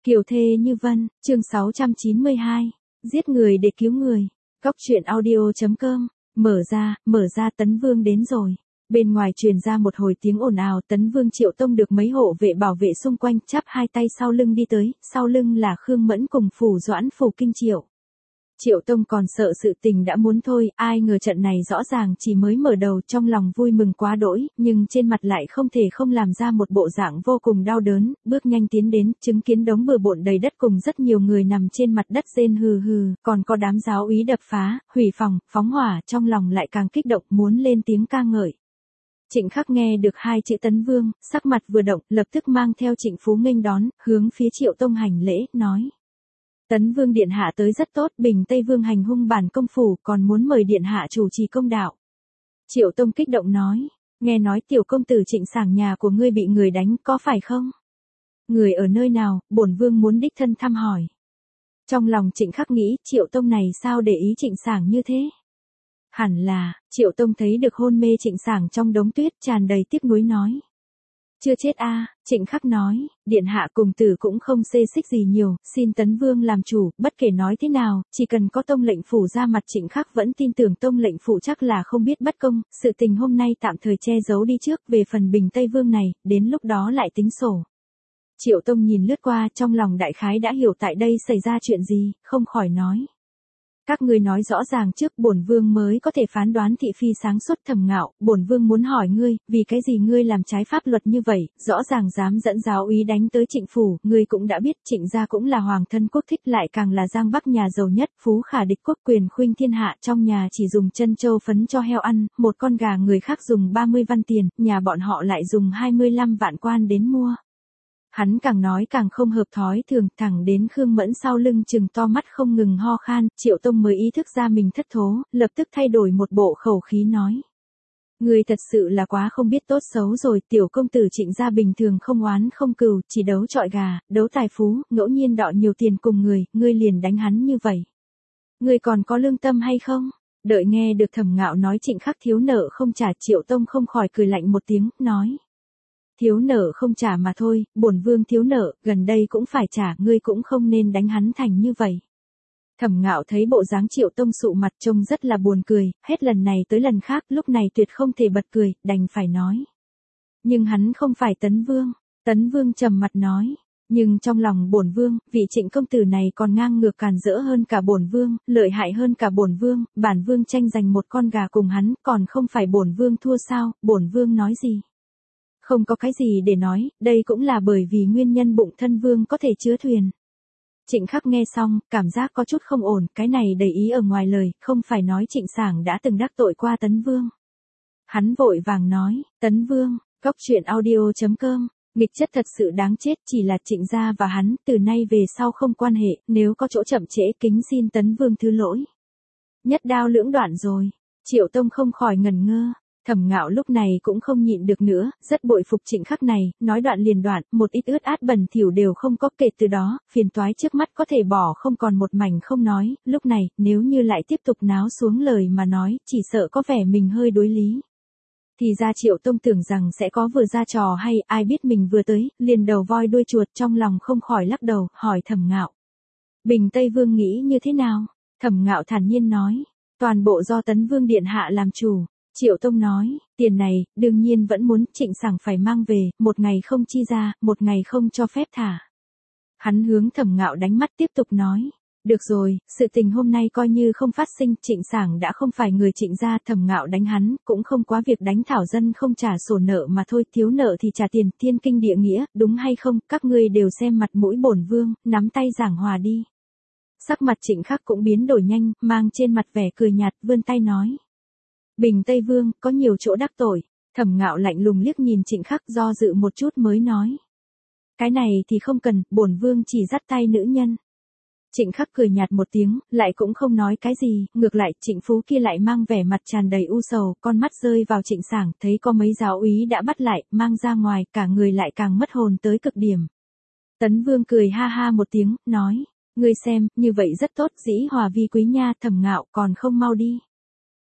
Kiều thê như vân, chương 692, giết người để cứu người. Góc truyện audio.com, mở ra Tấn Vương đến rồi. Bên ngoài truyền ra một hồi tiếng ồn ào, Tấn Vương Triệu Tông được mấy hộ vệ bảo vệ xung quanh chắp hai tay sau lưng đi tới, sau lưng là Khương Mẫn cùng Phủ Doãn Phủ Kinh Triệu. Triệu Tông còn sợ sự tình đã muốn thôi, ai ngờ trận này rõ ràng chỉ mới mở đầu, trong lòng vui mừng quá đỗi, nhưng trên mặt lại không thể không làm ra một bộ dạng vô cùng đau đớn, bước nhanh tiến đến, chứng kiến đống bừa bộn đầy đất cùng rất nhiều người nằm trên mặt đất rên hừ hừ, còn có đám giáo úy đập phá, hủy phòng, phóng hỏa, trong lòng lại càng kích động muốn lên tiếng ca ngợi. Trịnh Khắc nghe được hai chữ Tấn Vương, sắc mặt vừa động, lập tức mang theo Trịnh Phú nghênh đón, hướng phía Triệu Tông hành lễ, nói. Tấn Vương điện hạ tới rất tốt, Bình Tây Vương hành hung bản công phủ, còn muốn mời điện hạ chủ trì công đạo. Triệu Tông kích động nói, nghe nói tiểu công tử Trịnh Sảng nhà của ngươi bị người đánh, có phải không? Người ở nơi nào, bổn vương muốn đích thân thăm hỏi. Trong lòng Trịnh Khắc nghĩ, Triệu Tông này sao để ý Trịnh Sảng như thế? Hẳn là, Triệu Tông thấy được hôn mê Trịnh Sảng trong đống tuyết, tràn đầy tiếc nuối nói. Chưa chết a, Trịnh Khắc nói, điện hạ cùng tử cũng không xê xích gì nhiều, xin Tấn Vương làm chủ, bất kể nói thế nào, chỉ cần có tông lệnh phủ ra mặt. Trịnh Khắc vẫn tin tưởng tông lệnh phủ chắc là không biết bất công, sự tình hôm nay tạm thời che giấu đi trước, về phần Bình Tây Vương này, đến lúc đó lại tính sổ. Triệu Tông nhìn lướt qua, trong lòng đại khái đã hiểu tại đây xảy ra chuyện gì, không khỏi nói. Các ngươi nói rõ ràng trước, bổn vương mới có thể phán đoán thị phi sáng suốt. Thẩm Ngạo, bổn vương muốn hỏi ngươi, vì cái gì ngươi làm trái pháp luật như vậy, rõ ràng dám dẫn giáo úy đánh tới Trịnh phủ, ngươi cũng đã biết Trịnh gia cũng là hoàng thân quốc thích, lại càng là Giang Bắc nhà giàu nhất, phú khả địch quốc, quyền khuynh thiên hạ, trong nhà chỉ dùng chân châu phấn cho heo ăn, một con gà người khác dùng 30 văn tiền, nhà bọn họ lại dùng 25 vạn quan đến mua. Hắn càng nói càng không hợp thói thường, thẳng đến Khương Mẫn sau lưng trừng to mắt không ngừng ho khan, Triệu Tông mới ý thức ra mình thất thố, lập tức thay đổi một bộ khẩu khí nói. Ngươi thật sự là quá không biết tốt xấu rồi, tiểu công tử Trịnh gia bình thường không oán không cừu, chỉ đấu chọi gà, đấu tài phú, ngẫu nhiên đọ nhiều tiền cùng người, ngươi liền đánh hắn như vậy. Ngươi còn có lương tâm hay không? Đợi nghe được Thẩm Ngạo nói Trịnh Khắc thiếu nợ không trả, Triệu Tông không khỏi cười lạnh một tiếng, nói. Thiếu nợ không trả mà thôi, bổn vương thiếu nợ, gần đây cũng phải trả, ngươi cũng không nên đánh hắn thành như vậy. Thẩm Ngạo thấy bộ dáng Triệu Tông sụ mặt trông rất là buồn cười, hết lần này tới lần khác, lúc này tuyệt không thể bật cười, đành phải nói. Nhưng hắn không phải Tấn Vương. Tấn Vương trầm mặt nói. Nhưng trong lòng bổn vương, vị Trịnh công tử này còn ngang ngược càn rỡ hơn cả bổn vương, lợi hại hơn cả bổn vương, bản vương tranh giành một con gà cùng hắn, còn không phải bổn vương thua sao? Bổn vương nói gì? Không có cái gì để nói, đây cũng là bởi vì nguyên nhân bụng thân vương có thể chứa thuyền. Trịnh Khắc nghe xong, cảm giác có chút không ổn, cái này đầy ý ở ngoài lời, không phải nói Trịnh Sảng đã từng đắc tội qua Tấn Vương. Hắn vội vàng nói, Tấn Vương, góc truyện audio.com, nghịch chất thật sự đáng chết, chỉ là Trịnh gia và hắn, từ nay về sau không quan hệ, nếu có chỗ chậm trễ kính xin Tấn Vương thứ lỗi. Nhất đao lưỡng đoạn rồi, Triệu Tông không khỏi ngần ngơ. Thẩm Ngạo lúc này cũng không nhịn được nữa, rất bội phục Trịnh Khắc này, nói đoạn liền đoạn, một ít ướt át bẩn thỉu đều không có, kể từ đó, phiền toái trước mắt có thể bỏ không còn một mảnh không nói, lúc này, nếu như lại tiếp tục náo xuống lời mà nói, chỉ sợ có vẻ mình hơi đối lý. Thì ra Triệu Tông tưởng rằng sẽ có vừa ra trò hay, ai biết mình vừa tới, liền đầu voi đuôi chuột, trong lòng không khỏi lắc đầu, hỏi Thẩm Ngạo. Bình Tây Vương nghĩ như thế nào? Thẩm Ngạo thản nhiên nói, toàn bộ do Tấn Vương điện hạ làm chủ. Triệu Tông nói, tiền này, đương nhiên vẫn muốn, Trịnh Sảng phải mang về, một ngày không chi ra, một ngày không cho phép thả. Hắn hướng Thẩm Ngạo đánh mắt tiếp tục nói, được rồi, sự tình hôm nay coi như không phát sinh, Trịnh Sảng đã không phải người Trịnh gia, Thẩm Ngạo đánh hắn, cũng không quá việc đánh thảo dân không trả sổ nợ mà thôi, thiếu nợ thì trả tiền, thiên kinh địa nghĩa, đúng hay không, các ngươi đều xem mặt mũi bổn vương, nắm tay giảng hòa đi. Sắc mặt Trịnh Khắc cũng biến đổi nhanh, mang trên mặt vẻ cười nhạt, vươn tay nói. Bình Tây Vương, có nhiều chỗ đắc tội. Thẩm Ngạo lạnh lùng liếc nhìn Trịnh Khắc do dự một chút mới nói. Cái này thì không cần, bổn vương chỉ dắt tay nữ nhân. Trịnh Khắc cười nhạt một tiếng, lại cũng không nói cái gì, ngược lại Trịnh Phú kia lại mang vẻ mặt tràn đầy u sầu, con mắt rơi vào Trịnh Sảng, thấy có mấy giáo úy đã bắt lại, mang ra ngoài, cả người lại càng mất hồn tới cực điểm. Tấn Vương cười ha ha một tiếng, nói, ngươi xem, như vậy rất tốt, dĩ hòa vi quý nha. Thẩm Ngạo, còn không mau đi.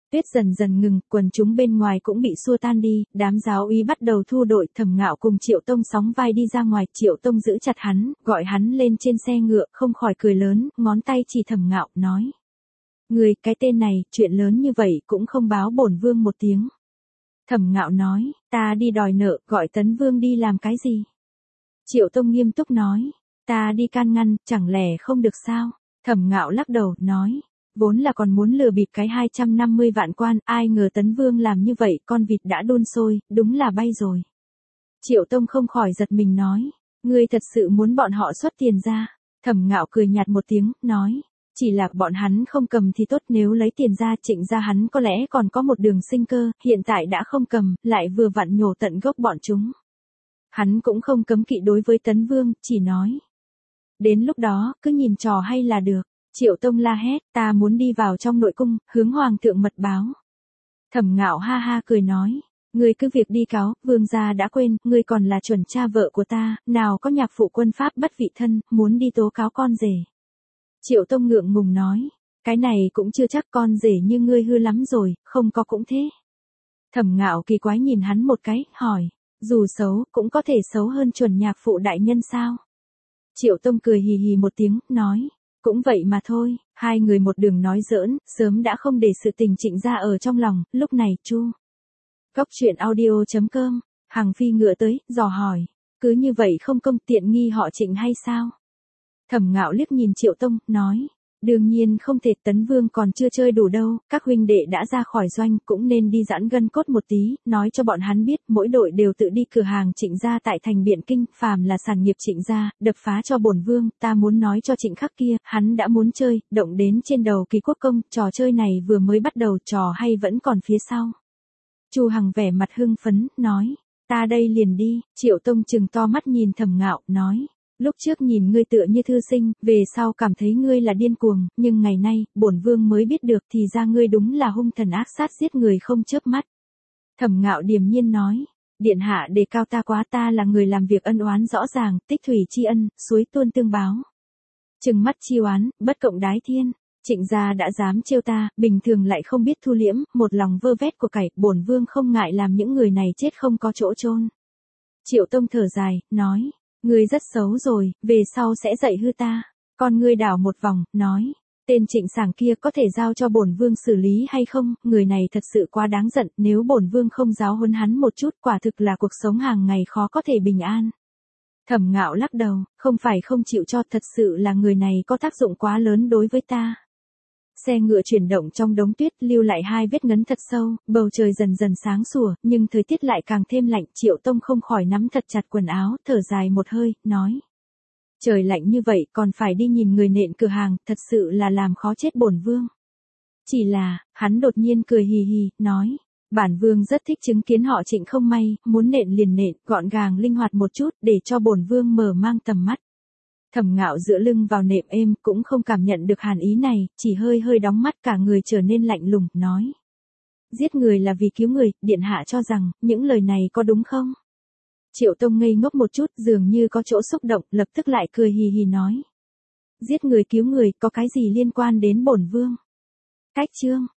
Tuyết dần dần ngừng, quần chúng bên ngoài cũng bị xua tan đi, đám giáo úy bắt đầu thu đội, Thẩm Ngạo cùng Triệu Tông sóng vai đi ra ngoài, Triệu Tông giữ chặt hắn, gọi hắn lên trên xe ngựa, không khỏi cười lớn, ngón tay chỉ Thẩm Ngạo, nói. Người, cái tên này, chuyện lớn như vậy cũng không báo bổn vương một tiếng. Thẩm Ngạo nói, ta đi đòi nợ, gọi Tấn Vương đi làm cái gì? Triệu Tông nghiêm túc nói, ta đi can ngăn, chẳng lẽ không được sao? Thẩm Ngạo lắc đầu, nói, vốn là còn muốn lừa bịp cái 250 vạn quan, ai ngờ Tấn Vương làm như vậy, con vịt đã đun sôi, đúng là bay rồi. Triệu Tông không khỏi giật mình nói, ngươi thật sự muốn bọn họ xuất tiền ra? Thẩm Ngạo cười nhạt một tiếng, nói, chỉ là bọn hắn không cầm thì tốt, nếu lấy tiền ra Trịnh gia hắn có lẽ còn có một đường sinh cơ, hiện tại đã không cầm, lại vừa vặn nhổ tận gốc bọn chúng. Hắn cũng không cấm kỵ đối với Tấn Vương, chỉ nói. Đến lúc đó, cứ nhìn trò hay là được. Triệu Tông la hét, ta muốn đi vào trong nội cung, hướng hoàng thượng mật báo. Thẩm Ngạo ha ha cười nói, ngươi cứ việc đi cáo, vương gia đã quên, ngươi còn là chuẩn cha vợ của ta, nào có nhạc phụ quân pháp bất vị thân, muốn đi tố cáo con rể. Triệu Tông ngượng ngùng nói, cái này cũng chưa chắc, con rể như ngươi hư lắm rồi, không có cũng thế. Thẩm Ngạo kỳ quái nhìn hắn một cái, hỏi, dù xấu, cũng có thể xấu hơn chuẩn nhạc phụ đại nhân sao? Triệu Tông cười hì hì một tiếng, nói, cũng vậy mà thôi, hai người một đường nói giỡn, sớm đã không để sự tình Trịnh gia ở trong lòng, lúc này Chu. Cóc truyện audio.com, Hằng Phi ngựa tới, dò hỏi, cứ như vậy không công tiện nghi họ Trịnh hay sao? Thẩm Ngạo liếc nhìn Triệu Tông, nói, đương nhiên không thể, Tấn Vương còn chưa chơi đủ đâu, các huynh đệ đã ra khỏi doanh, cũng nên đi giãn gân cốt một tí, nói cho bọn hắn biết, mỗi đội đều tự đi cửa hàng Trịnh gia tại thành Biện Kinh, phàm là sản nghiệp Trịnh gia, đập phá cho bổn vương, ta muốn nói cho Trịnh Khắc kia, hắn đã muốn chơi, động đến trên đầu Kỳ Quốc công, trò chơi này vừa mới bắt đầu, trò hay vẫn còn phía sau. Chu Hằng vẻ mặt hưng phấn, nói, ta đây liền đi. Triệu Tông trừng to mắt nhìn Thẩm Ngạo, nói, lúc trước nhìn ngươi tựa như thư sinh, về sau cảm thấy ngươi là điên cuồng, nhưng ngày nay, bổn vương mới biết được thì ra ngươi đúng là hung thần ác sát giết người không chớp mắt. Thẩm Ngạo điềm nhiên nói, điện hạ đề cao ta quá, ta là người làm việc ân oán rõ ràng, tích thủy tri ân, suối tuôn tương báo. Trừng mắt chi oán, bất cộng đái thiên. Trịnh gia đã dám trêu ta, bình thường lại không biết thu liễm, một lòng vơ vét của cải, bổn vương không ngại làm những người này chết không có chỗ chôn. Triệu Tông thở dài, nói, ngươi rất xấu rồi, về sau sẽ dạy hư ta. Con ngươi đảo một vòng, nói, tên Trịnh Sảng kia có thể giao cho bổn vương xử lý hay không, người này thật sự quá đáng giận, nếu bổn vương không giáo huấn hắn một chút, quả thực là cuộc sống hàng ngày khó có thể bình an. Thẩm Ngạo lắc đầu, không phải không chịu cho, thật sự là người này có tác dụng quá lớn đối với ta. Xe ngựa chuyển động trong đống tuyết, lưu lại hai vết ngấn thật sâu, bầu trời dần dần sáng sủa, nhưng thời tiết lại càng thêm lạnh, Triệu Tông không khỏi nắm thật chặt quần áo, thở dài một hơi, nói. Trời lạnh như vậy, còn phải đi nhìn người nện cửa hàng, thật sự là làm khó chết bổn vương. Chỉ là, hắn đột nhiên cười hì hì, nói. Bản vương rất thích chứng kiến họ Trịnh không may, muốn nện liền nện, gọn gàng linh hoạt một chút, để cho bổn vương mở mang tầm mắt. Thẩm Ngạo dựa lưng vào nệm êm, cũng không cảm nhận được hàn ý này, chỉ hơi hơi đóng mắt, cả người trở nên lạnh lùng, nói. Giết người là vì cứu người, điện hạ cho rằng, những lời này có đúng không? Triệu Tông ngây ngốc một chút, dường như có chỗ xúc động, lập tức lại cười hì hì nói. Giết người cứu người, có cái gì liên quan đến bổn vương? Cách chương.